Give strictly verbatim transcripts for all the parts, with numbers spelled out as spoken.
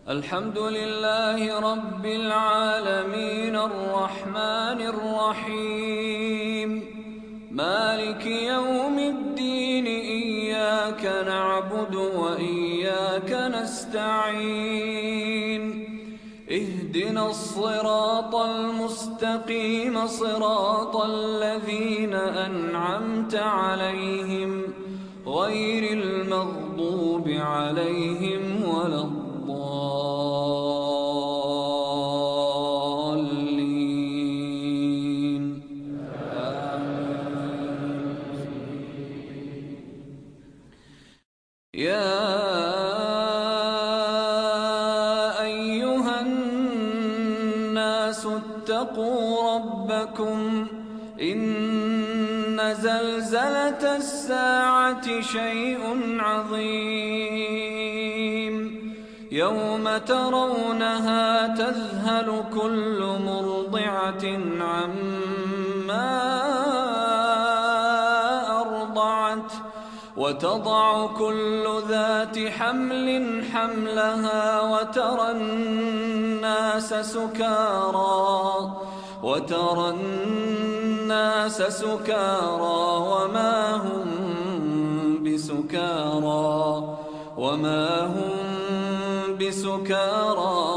الحمد لله رب العالمين الرحمن الرحيم مالك يوم الدين إياك نعبد وإياك نستعين اهدنا الصراط المستقيم صراط الذين أنعمت عليهم غير المغضوب عليهم ولا الضالين. يا أيها الناس اتقوا ربكم إن زلزلة الساعة شيء عظيم يوم ترونها تذهل كل مرضعة عما أرضعت وتضع كل ذات حمل حملها وترى الناس سكارى وترى الناس سكارى وما هم بسكارى وما هم بسكارى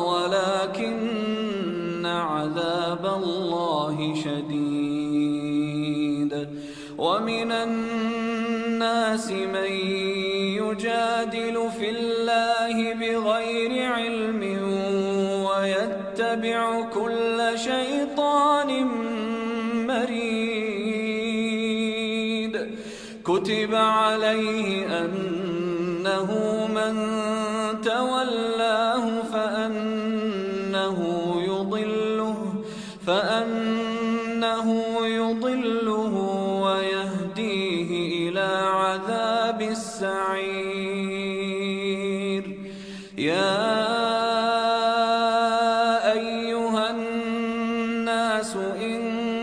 ولكن عذاب الله شديد. ومن الناس من يجادل في الله بغير علم ويتبع كل شيطان مريد كتب عليه أنه من تولاه فأنه يضله فأنه يضله ويهديه إلى عذاب السعير. يا أيها الناس إن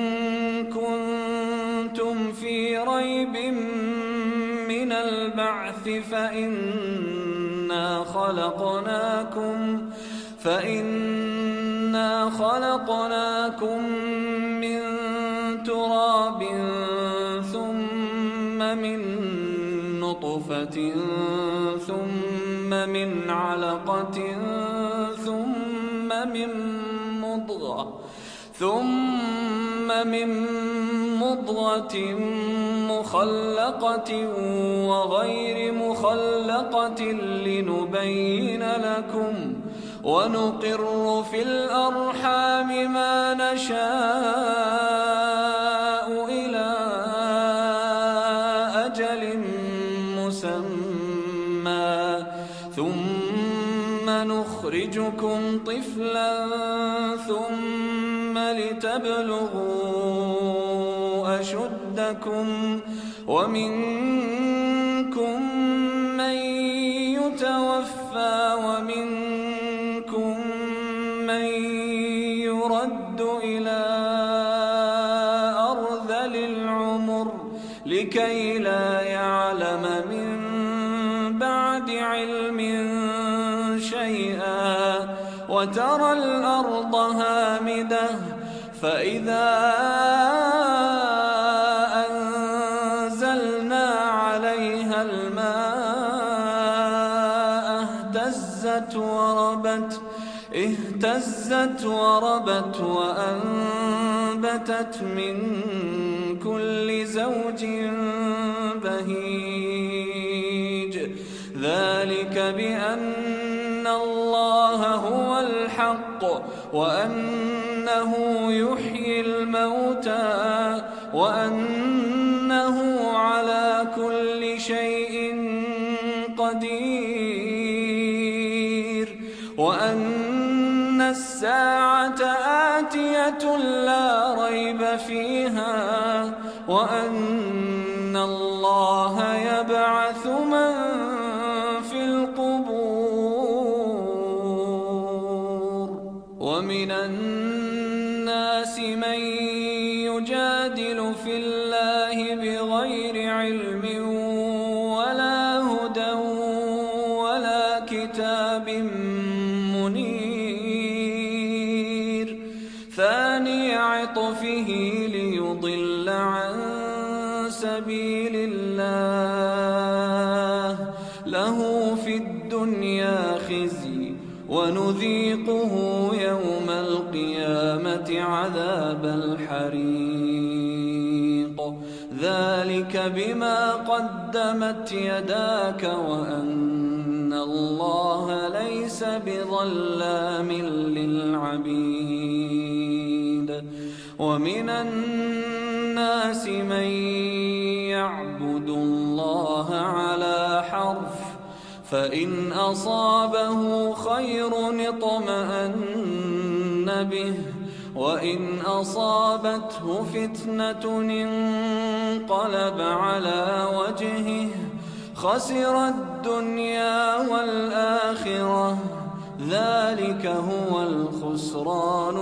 كنتم في ريب من البعث فإنا خلقناكم فإنا خلقناكم من تراب ثم من نطفة ثم من علقة ثم من مضغة ثم من مضغة مخلقة وغير مخلقة لنبين لكم ونقر في الأرحام ما نشاء إلى أجل مسمى ثم نخرجكم طفلا ثم لتبلغوا أشدكم ومنكم من يتوفى ومنكم من يرد إلى أرذل العمر لكي لا يعلم من بعد علم شيئا وترى الأرض هامدة فإذا أنزلنا عليها الماء اهتزت وربت اهتزت وربت وأنبتت من كل زوج بهيج ذلك بأن الله هو الحق وأنه يحيي الموتى وأنه على كل شيء قدير وأن الساعة آتية لا ريب فيها وأن الله يبعث من في القبور. ومن الناس من يجادل في الله بغير علم ولا هدى ولا كتاب منير ثاني عطفه ليضل عن سبيل الله له في الدنيا خزي ونذيقه يوم القيامة عذاب الحريق ذلك بما قدمت يداك وأن الله ليس بظلام للعبيد ومن الناس من يعبد الله على حرف فإن أصابه خير اطمأن به وإن أصابته فتنة انقلب على وجهه خسر الدنيا والآخرة ذلك هو الخسران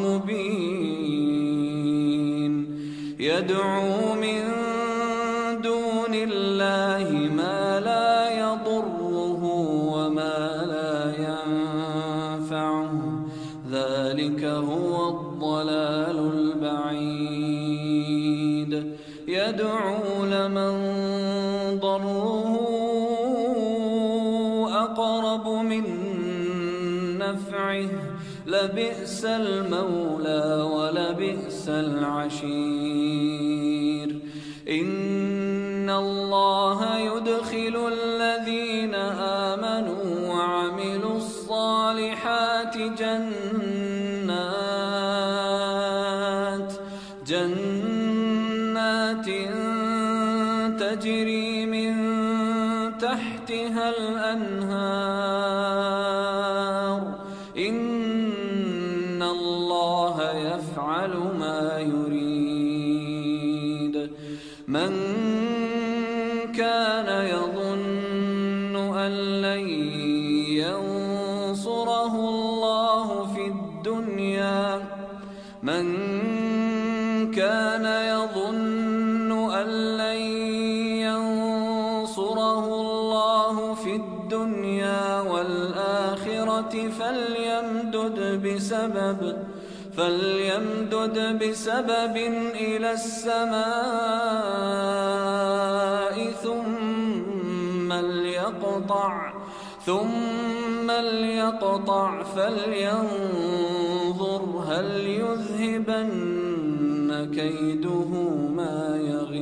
المبين يدعو من دون الله ما لا يضره وما لا ينفعه ذلك هو الضلال البعيد يدعو لمن ضره أقرب من نفعه لبئس المولى ولبئس العشير إن الله يدخل الذين آمنوا وعملوا الصالحات جنات جنات تجري من تحتها الأنهار إن الله يفعل ما يريد من كان يظن أن لن ينصره الله في الدنيا من كان يظن أن لن ينصره الله في الدنيا والآخرة فليمدد بسبب فليمدد بسبب إلى السماء ثم ليقطع ثم ليقطع فلينظر هل يذهبن كيده ما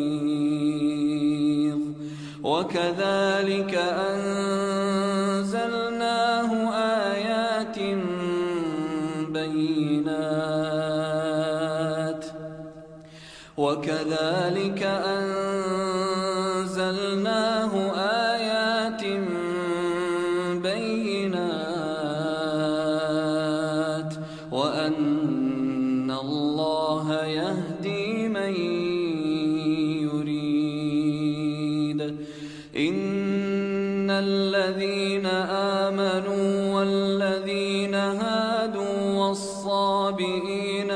يغيظ وكذلك أنزلناه آيات بينات وكذلك أنزلناه آيات بينات وأن الله يهدي من يريد إن الذين آمنوا والذين هادوا والصابئين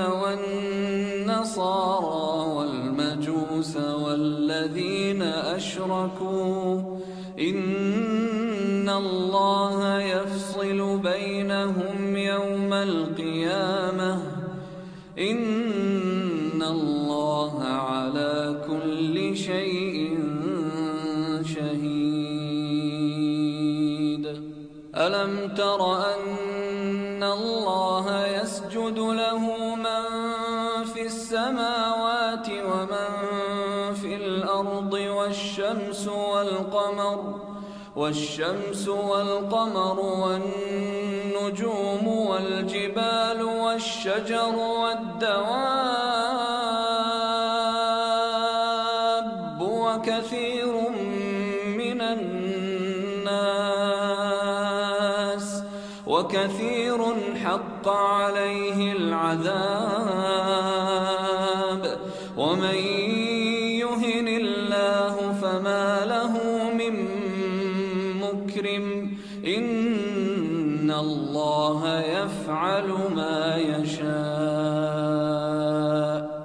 والنصارى والمجوس والذين أشركوا إن الله يفصل بينهم يوم القيامة إن الله على كل شيء شهيد ألم تر أن الله يسجد له من في السماوات ومن في الأرض والشمس والقمر والشمس والقمر والنجوم والجبال والشجر والدواب وكثير من الناس وكثير حق عليه العذاب ومن يهن الله فما له من مكرم إن الله يفعل ما يشاء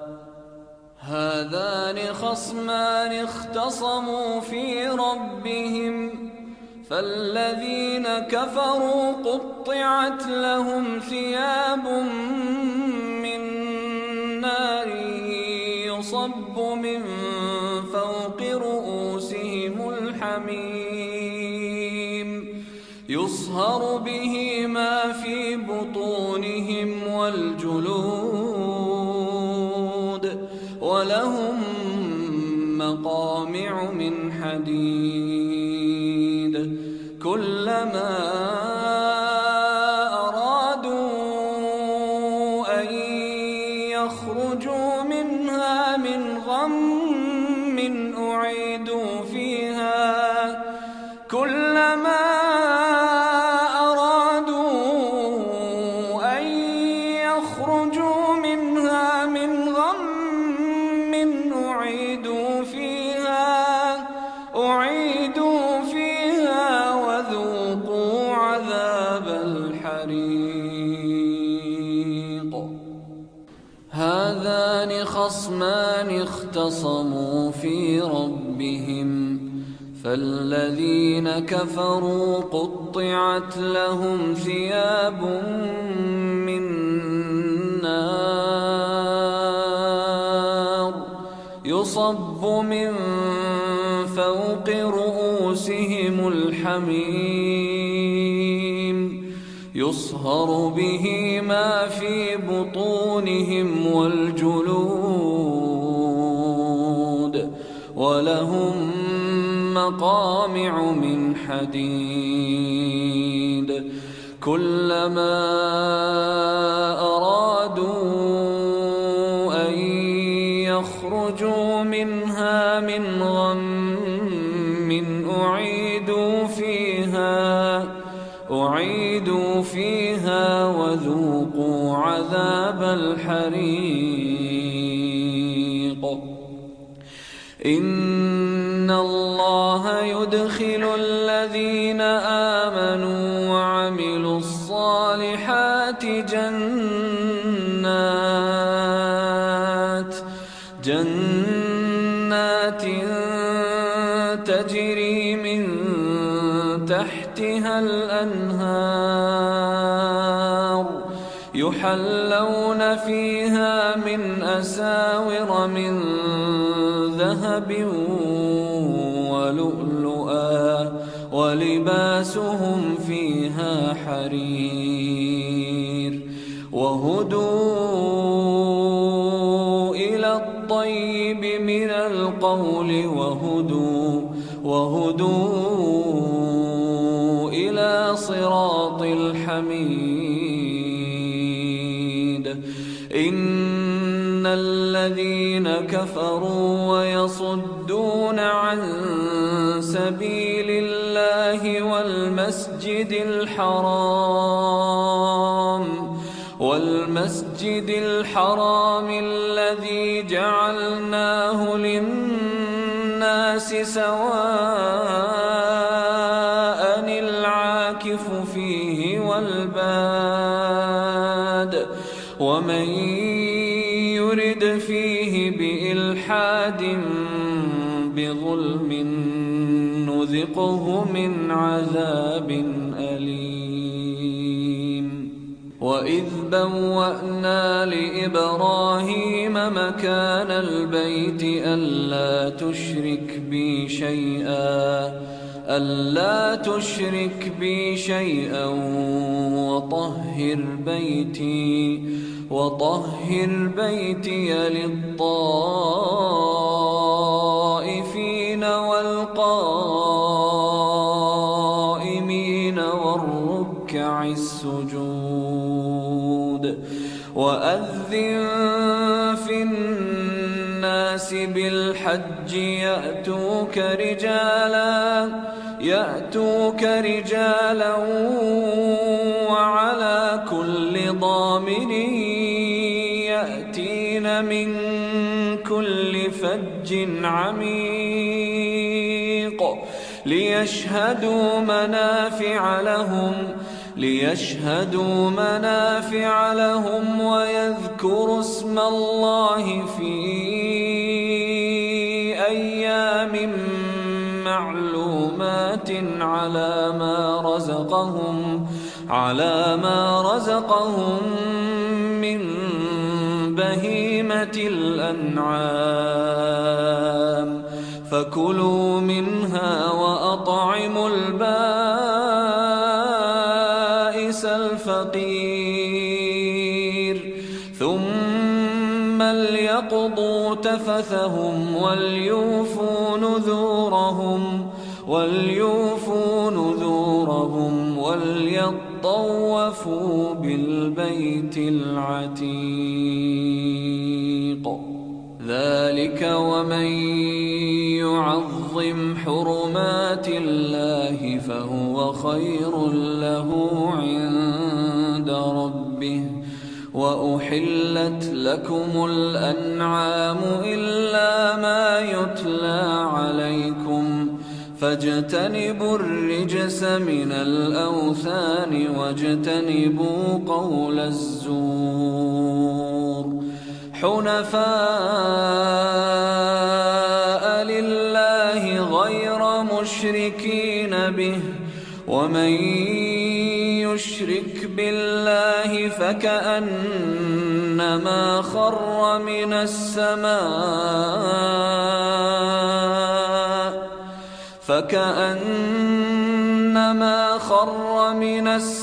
هذان خصمان اختصموا في ربهم فالذين كفروا قطعت لهم ثياب من نار يصب من فوق رؤوسهم الحميم يصهر به ما في بطونهم والجلود ولهم مقامع من حديد كلما أرادوا أن يخرجوا منها من غم أعيدوا فيها كلما أرادوا أن يخرجوا منها من غم أعيدوا فيها أعيدوا فيها وذوقوا عذاب الحريق هذان خصمان اختصموا في ربهم فالذين كفروا قطعت لهم ثياب من نار يصب من فوق رؤوسهم الحميم يصهر به ما في بطونهم والجلود ولهم مقامع من حديد كلما أرادوا أن يخرجوا منها من غم أعيدوا فيها أعيدوا فيها وذوقوا عذاب الحريق إن الله يدخل الذين آمنوا وعملوا الصالحات جنات جنات تجري من تحتها الأنهار يحلون فيها من أساور من ذهب ولؤلؤا ولباسهم فيها حرير وهدوا إلى الطيب من القول وهدوا وهدوا إلى صراط الحميد إن الذين كفروا ويصدون عن سبيل الله والمسجد الحرام والمسجد الحرام الذي جعلناه للناس سواء العاكف فيه والباد ومن يرد فيه بإلحاد بظلم نذقه من عذاب أليم وإذ بوأنا لإبراهيم مكان البيت ألا تشرك بي شيئا ألا تشرك بي شيئا وطهر بيتي وطهر بيتي للطائفين والقائمين والركع السجود وأذن في الناس بالحج يأتوك رجالا يأتوك رجالا وعلى كل ضامر يأتين من كل فج عميق ليشهدوا منافع لهم ليشهدوا منافع لهم ويذكروا اسم الله في أيام معلومات على ما رزقهم على ما رزقهم من بهيمة الأنعام فكلوا منها وأطعموا البائس الفقير ثم ليقضوا تفثهم وليوفوا نذورهم وليوفوا نذورهم وليطوفوا بالبيت العتيق ذلك ومن يعظم حرمات الله فهو خير له عند ربه وأحلت لكم الأنعام إلا ما يتلى عليكم فاجتنبوا الرجس من الأوثان واجتنبوا قول الزور حنفاء لله غير مشركين به ومن يشرك بالله فكأنما خر من السماء فكأنما خر من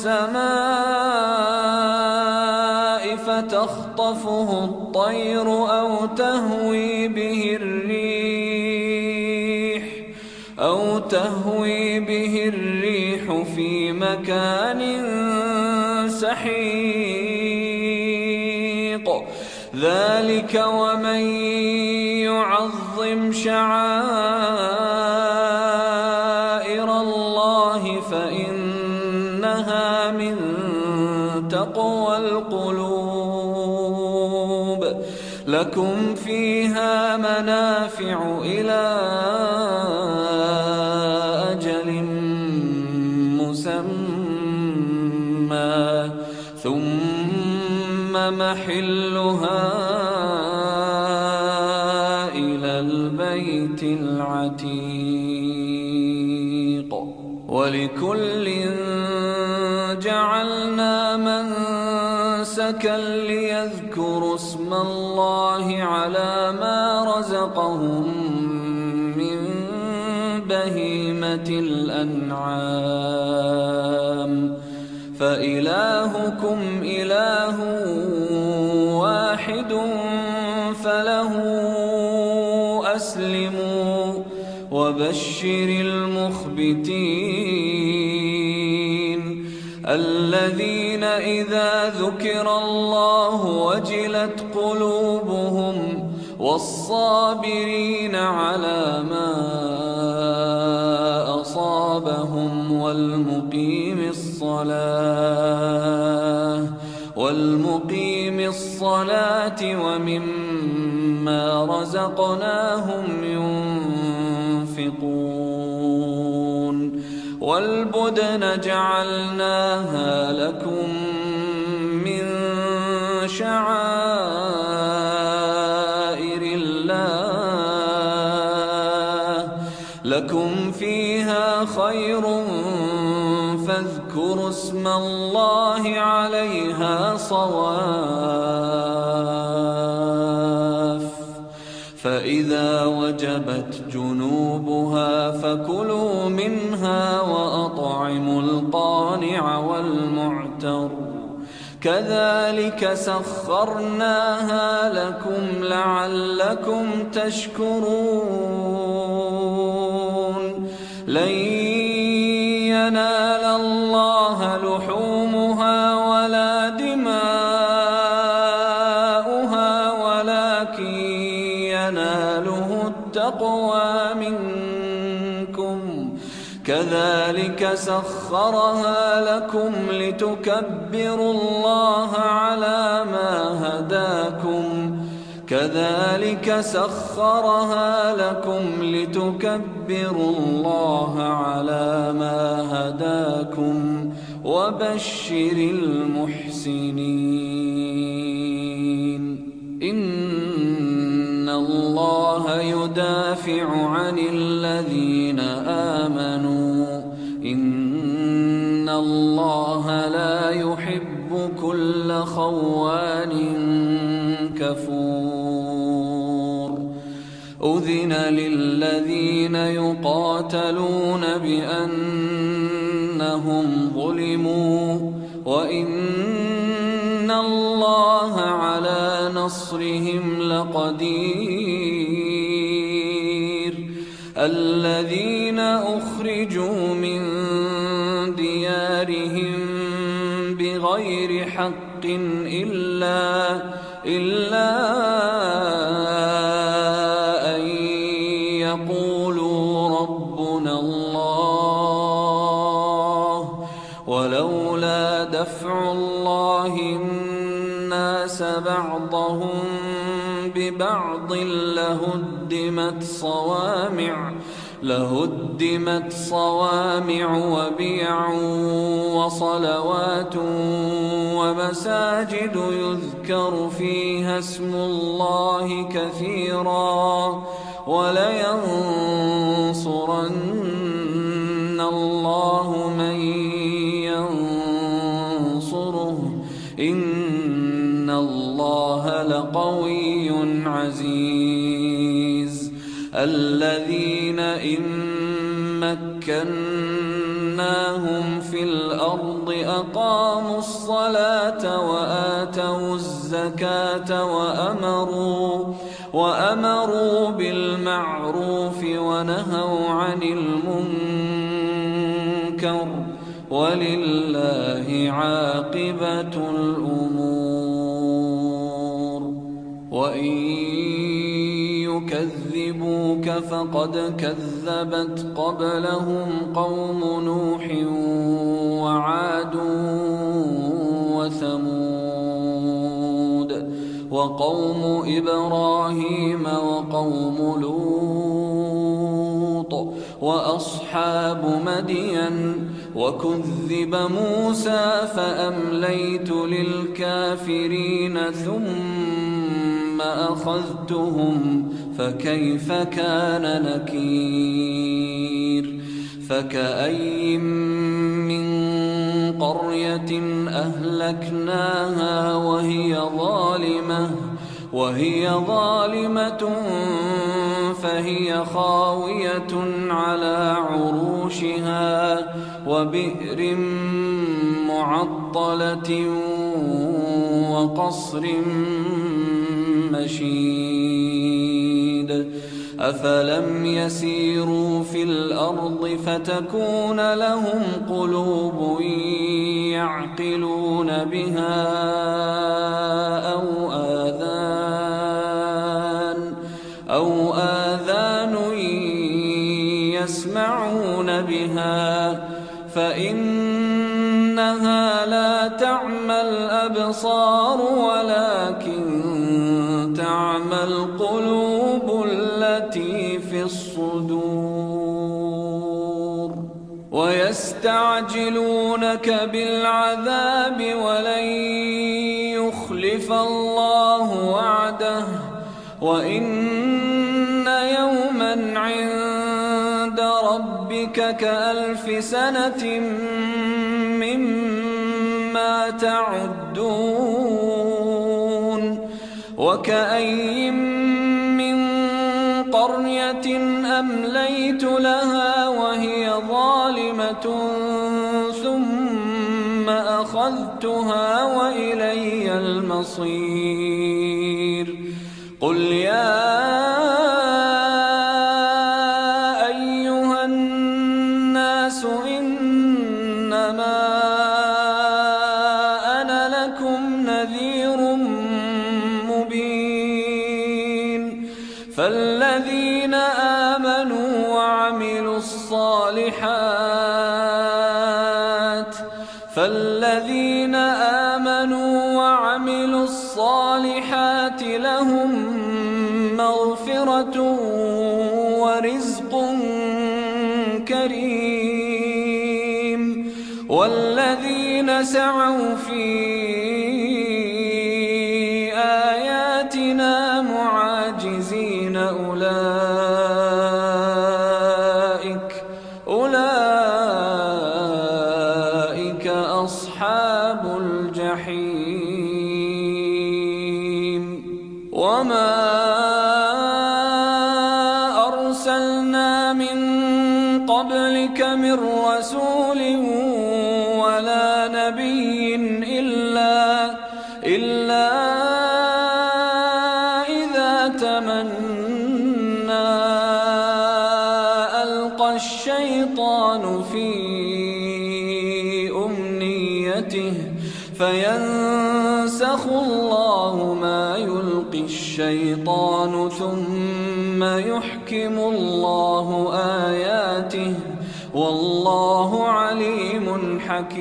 السماء فتخطفه الطير أو تهوي به الريح أو تهوي به الريح في مكان سحيق ذلك ومن يعظم شعائر الله فإنها من تقوى القلوب لكم فيها منافع إلى أجل مسمى ثم محلها إلى البيت العتيق ولكل جعلنا منسكا ليذكروا اسم الله على ما رزقهم من بهيمة الأنعام فإلهكم إله واحد فله أسلموا وبشر المخبتين الذين إذا ذكر الله وجلت قلوبهم والصابرين على ما أصابهم والمقيم الصلاة والمقيم الصلاة ومما رزقناهم ينفقون والبدن جعلناها لكم من شعائر الله لكم فيها خير فاذكروا اسم الله عليها صواف فإذا وجبت جنوبها فكلوا منها وأطعموا القانع والمعتر كذلك سخرناها لكم لعلكم تشكرون لن ينال الله لحومها ولا دماؤها ولكن يناله التقوى منكم كذلك سخرها لكم لتكبروا الله على ما هداكم كذلك سخرها لكم لتكبروا الله على ما هداكم وبشر المحسنين إن الله يدافع عن الذين آمنوا لا يحب كل خوان كفور أذن للذين يقاتلون بأنهم ظلموا وإن الله على نصرهم لقدير الذين أخرجوا من ديارهم بغير حق إلا إلا أن يقولوا ربنا الله ولولا دفع الله الناس بعضهم ببعض لهدمت صوامع لهدمت صوامع وبيع وصلوات ومساجد يذكر فيها اسم الله كثيرا ولينصرن الله من ينصره إن الله لقوي عزيز الذين إن مكناهم في الأرض أقاموا الصلاة وآتوا الزكاة وأمروا وأمروا بالمعروف ونهوا عن المنكر ولله عاقبة الأمور وإن يكذبوك فقد كذبت قبلهم قوم نوح وعاد وثمود وقوم إبراهيم وقوم لوط وأصحاب مدين وكذب موسى فأمليت للكافرين ثم أخذتهم فكيف كان نكير فكأي من قرية أهلكناها وهي ظالمة وهي ظالمة فهي خاوية على عروشها وبئر معطلة وقصر مشيد أفلم يسيروا في الأرض فتكون لهم قلوب يعقلون بها أو آذان أو آذان يسمعون بها فإنها لا تعمى الأبصار ولكن تعمى القلوب التي في الصدور ويستعجلونك بالعذاب ولن يخلف الله وعده وإن يوما عند ربك كألف سنة مما تعدون وكأي من قرية أمليت لها وهي ظالمة ثم أخذتها وإلي المصير قل يا أيها الناس إنما أنا لكم نذير مبين فالذين آمنوا وعملوا الصالحات فالذين آمنوا وعملوا الصالحات لهم مغفرة ورزق كريم والذين سعوا في آياتنا معاجزين أولئك أولئك أصحاب الجحيم. وما أرسلنا من قبلك من رسول ولا نبي إلا, إلا إذا تمنى ألقى الشيطان في أمنيته فينسخ الله ما يلقي الشيطان ثم يحكم الله آياته والله عليم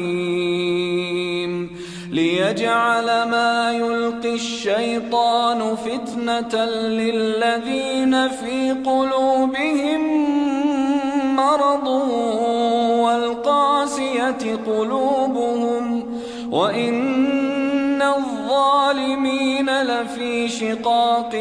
حكيم. ليجعل ما يلقي الشيطان فتنة للذين في قلوبهم مرض والقاسية قلوبهم وإن الظالمين لفي شقاق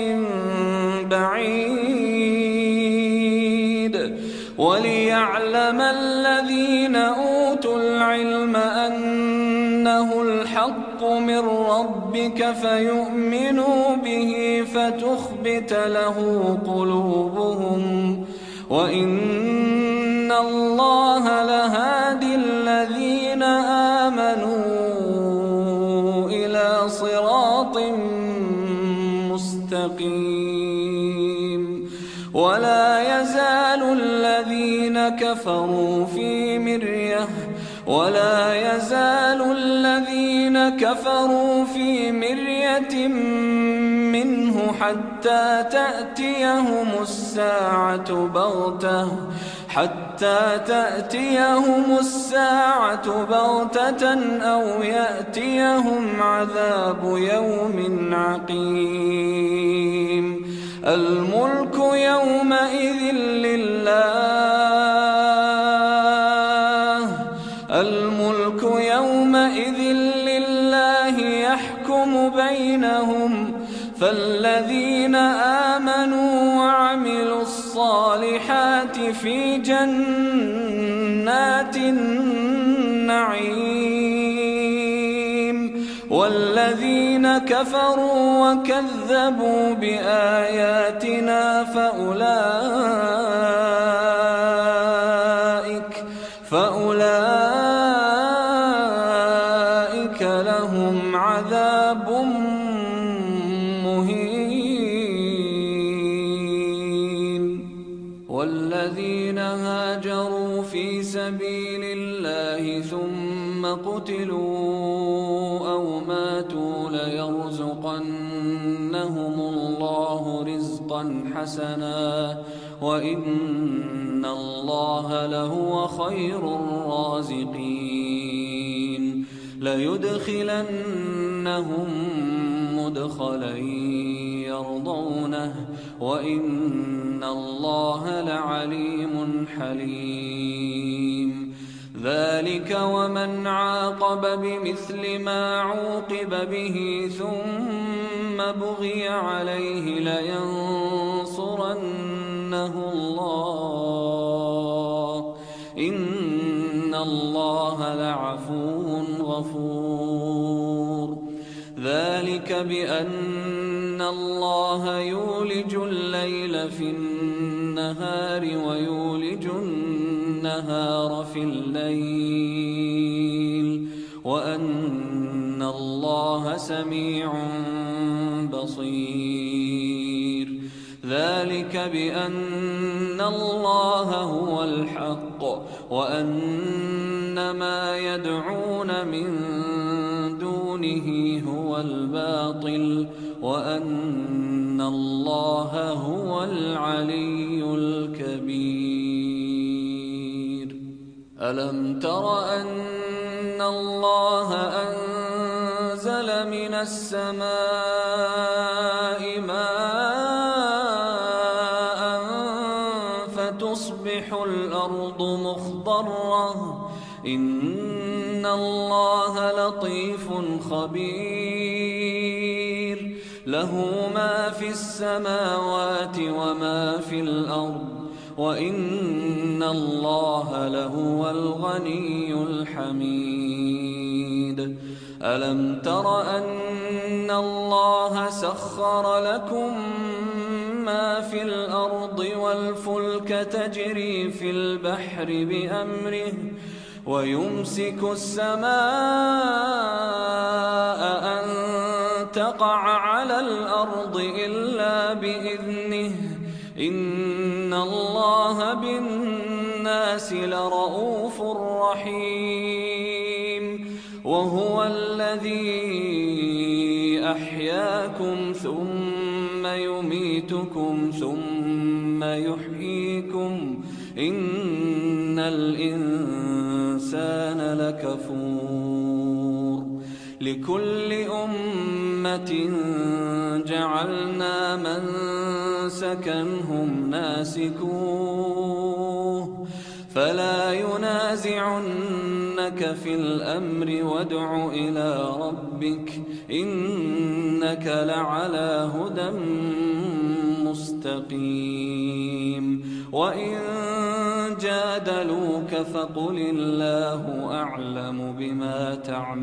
بعيد. وليعلم الذين أوتوا العلم أنه الحق من ربك فيؤمنوا به فتخبت له قلوبهم وإن الله لهادي الذين آمنوا إلى صراط مستقيم. ولا يزال الذين كفروا في مرية ولا يزال الذين كفروا في مرية منه حتى تأتيهم الساعة بغتة حتى تأتيهم الساعة بغتة أو يأتيهم عذاب يوم عقيم. الملك يومئذ لله الملك يومئذ لله يحكم بينهم فالذين آمنوا وعملوا الصالحات في جنات النعيم والذين كفروا وكذبوا بآياتنا فأولئك فأولئك لهم عذاب مهين. والذين هاجروا في سبيل الله ثم قتلوا أو ماتوا ليرزقنهم الله رزقا حسنا وإن الله لهو خير الرازقين. ليدخلنهم مدخلا يرضونه وإن الله لعليم حليم. ذلك ومن عاقب بمثل ما عوقب به ثم بغي عليه لينصرنه الله إن الله لعفو غفور. ذلك بأن الله يولج الليل في النهار ويولج النهار في الليل وأن الله سميع بصير. ذلك بأن الله هو الحق وأن ما يدعون من دونه هو الباطل وأن الله هو العلي الكبير. ألم تر أن الله أنزل من السماء ماء فتصبح الأرض مخضرة إن الله لطيف خبير. له ما في السماوات وما في الأرض وإن الله لهو الغني الحميد. ألم تر أن الله سخر لكم ما في الأرض والفلك تجري في البحر بأمره ويمسك السماء أن تقع على الأرض إلا بإذنه إن الله بالناس لرءوف رحيم وهو الذي أحياكم ثم يميتكم ثم يحييكم إن الإنسان لكفور لكل أمة جعلنا منسكا هم ناسكوه فلا ينازعنك في الأمر وادع إلى ربك إنك لعلى هدى مستقيم وإن جادلوك فقل الله أعلم بما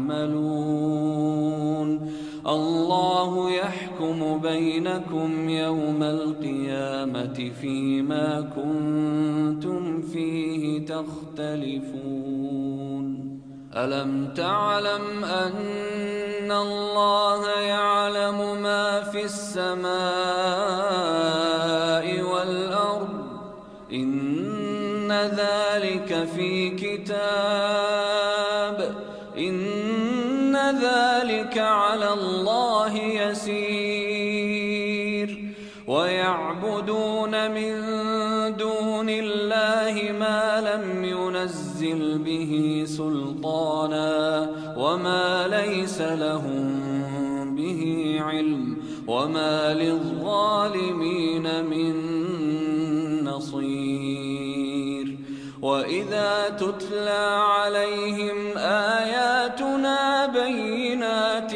تعملون الله يحكم بينكم يوم القيامة فيما كنتم فيه تختلفون ألم تعلم أن الله يعلم ما في السماء والأرض إن ذلك في كتاب إن ذلك على الله يسير ويعبدون من دون الله ما لم ينزل به سلطانا وما ليس لهم به علم وما للظالمين من نصير وإذا تتلى عليهم آياتنا بينات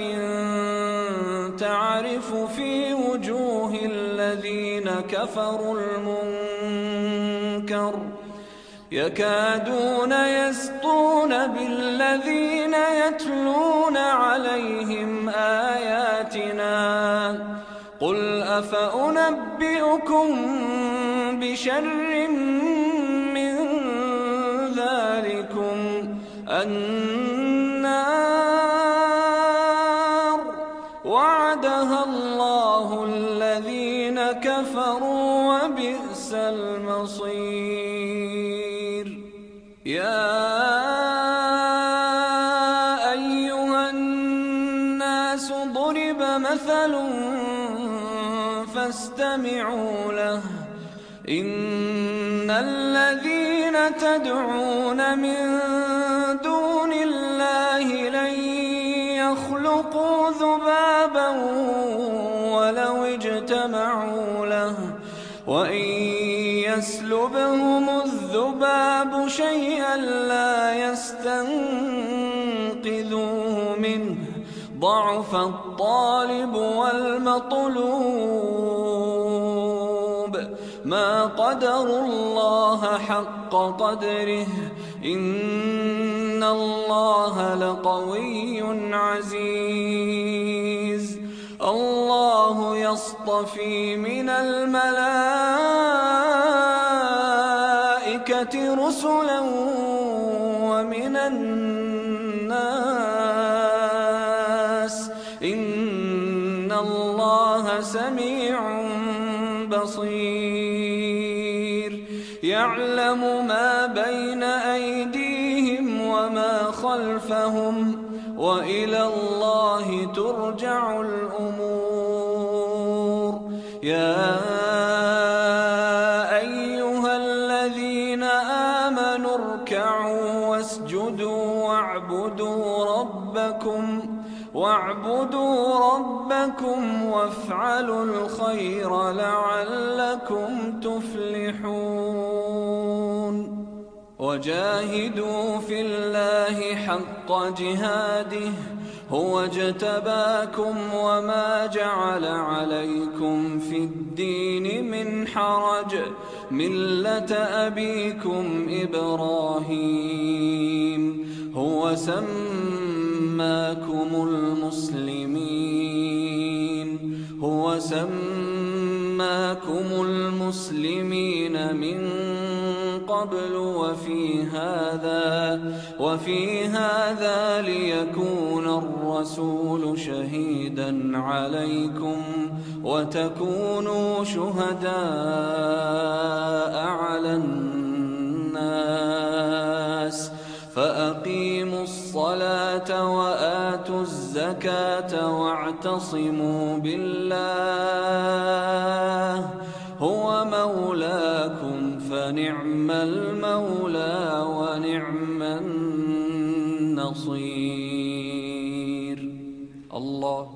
تعرف في وجوه الذين كفروا المنكر يكادون يسطون بالذين يتلون عليهم آياتنا قل أفأنبئكم بشر من ذلكم النار وعدها الله الذين كفروا وبئس المصير يا أيها الناس ضرب مثل فاستمعوا له إن الذين تدعون من دون الله لن يخلقوا ذبابا ولو اجتمعوا له وإن يسلبهم الذباب شيئا لا يستنقذوه منه ضعف الطالب والمطلوب ما قدروا الله حق قدره إن الله لقوي عزيز الله يصطفي من الملائكة رسلا ومن الناس إن الله سميع بصير يعلم ما بين أيديهم وما خلفهم وإلى الله ترجع الأمور يا أيها الذين آمنوا اركعوا واسجدوا واعبدوا ربكم واعبدوا ربكم وافعلوا الخير لعلكم تفلحون وجاهدوا في الله حق جهاده هو اجتباكم وما جعل عليكم في الدين من حرج ملة أبيكم إبراهيم هو سمى سماكم المسلمين هو سماكم المسلمين من قبل وفي هذا وفي هذا ليكون الرسول شهيدا عليكم وتكونوا شهداء على الناس فأقيموا الصلاة وآتوا الزكاة واعتصموا بالله هو مولاكم فنعم المولى ونعم النصير. الله